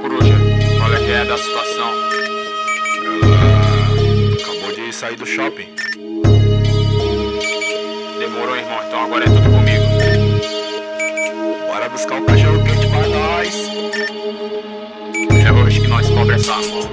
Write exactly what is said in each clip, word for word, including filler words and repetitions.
coruja, qual é que é da situação? Ela acabou de sair do shopping. Demorou, irmão, então agora é tudo comigo. Bora buscar o cachorro quente pra nós. É hoje que nós cobra essa mão.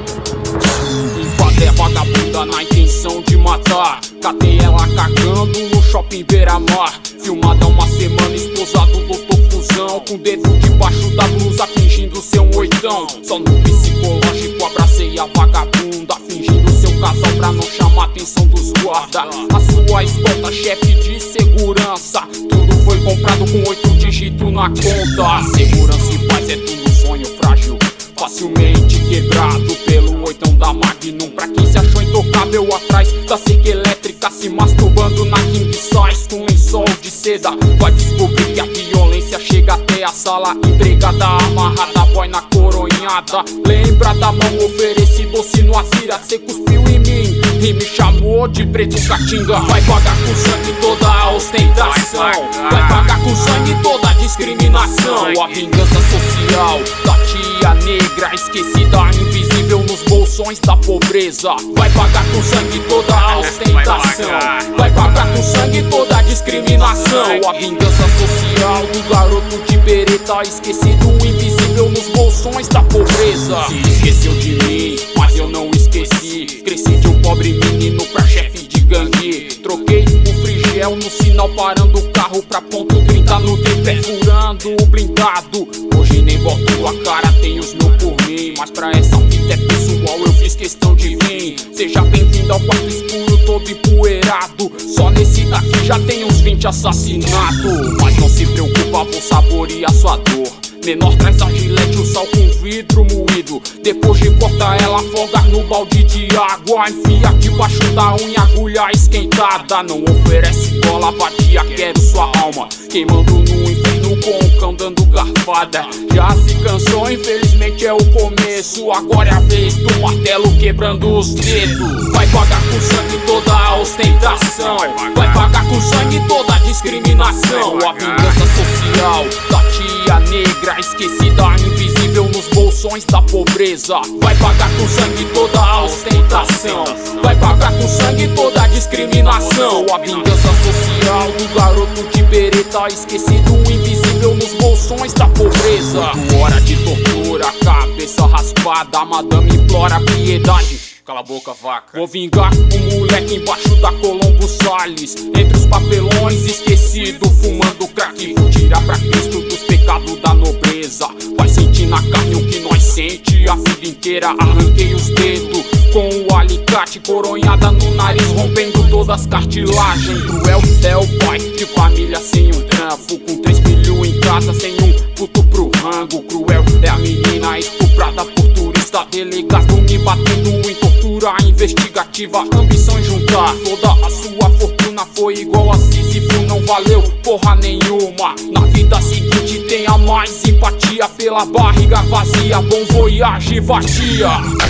Invade é vagabunda na intenção de matar. Catei ela cagando no shopping beira-mar. Filmada uma semana, esposado do Tofuzão, com o dedo debaixo da blusa, fingindo ser um oitão. Só no psicológico abracei a vagabunda, fingindo seu casal pra não chamar a atenção dos guarda. A sua escolta, chefe de segurança, tudo foi comprado com oito dígitos na conta. Segurança e paz é tudo sonho frágil, facilmente quebrado pelo oitão da Magnum. Pra quem se achou intocável atrás da cerca elétrica, se masturbando na king size com lençol de seda, vai descobrir que a violência chega até a sala. Entregada, amarrada, boy na coronhada. Lembra da mão ofereci doce no Azira, cê cuspiu em mim e me chamou de preto catinga. Vai pagar com sangue toda a ostentação, vai pagar com sangue toda a discriminação. A vingança social da tia negra, esquecida, invisível nos bolsões da pobreza. Vai pagar com sangue toda a ostentação, vai pagar com sangue toda a discriminação. A vingança social do garoto de bereta, esquecido, invisível nos bolsões da pobreza. Se esqueceu de mim, mas eu não esqueci. Cresci de um pobre menino pra chefe de gangue. Troquei o frigel no sinal, parando o carro pra ponto trinta no tripé, furando o blindado. Hoje nem boto a cara, tenho os meus por mim, mas pra essa fita é pessoal, eu fiz questão de vir. Seja bem-vindo ao quarto escuro, todo empoeirado. Só nesse daqui já tem uns vinte assassinatos. Mas não se preocupa, vou saborear sua dor. Menor traz a gilete, o sal com vidro moído. Depois de cortar ela, afoga no balde de água. Enfia debaixo da unha, agulha esquentada. Não oferece bola, vadia, quero sua alma. Queimando no inferno com o cão dando garfada. Já se cansou, infelizmente é o começo. Agora é a vez do martelo quebrando os dedos. Vai pagar com sangue toda a ostentação, vai pagar com sangue toda a discriminação. A vingança social da tia negra, esquecida, invisível nos bolsões da pobreza. Vai pagar com sangue toda a ostentação, vai pagar com sangue toda a discriminação. A vingança social do garoto de bereta, esquecido, invisível nos bolsões da pobreza. Hora de tortura, cabeça raspada, a madame implora piedade. Cala a boca, vaca. Vou vingar o moleque embaixo da Colombo Salles, entre os papelões esquecido, fumando crack. Vou tirar pra Cristo dos pecados da nobreza. Vai sentir na carne o que nós sente a vida inteira. Arranquei os dedos com o alicate, coronhada no nariz, rompendo todas as cartilagens. Cruel é o pai de família sem um trampo, com três filhos em casa, sem um puto pro rango. Cruel é a menina estuprada por turista, delegado me batendo em tortura investigativa. Ambição em juntar toda a sua fortuna, foi igual a Sísifo, não valeu porra nenhuma. Na vida seguinte tenha mais empatia pela barriga vazia. Bom voyage, vadia.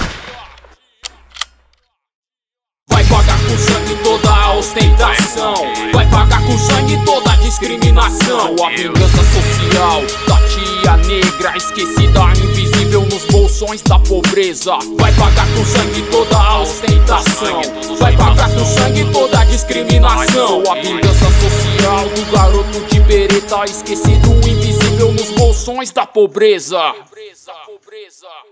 Vai pagar com sangue toda a ostentação, vai pagar com sangue toda a discriminação. A vingança social da tia negra, esquecida, invisível nos bolsões da pobreza. Vai pagar com sangue toda a ostentação, vai pagar com sangue toda a discriminação. A vingança social do garoto de bereta, esquecido, invisível nos bolsões da pobreza.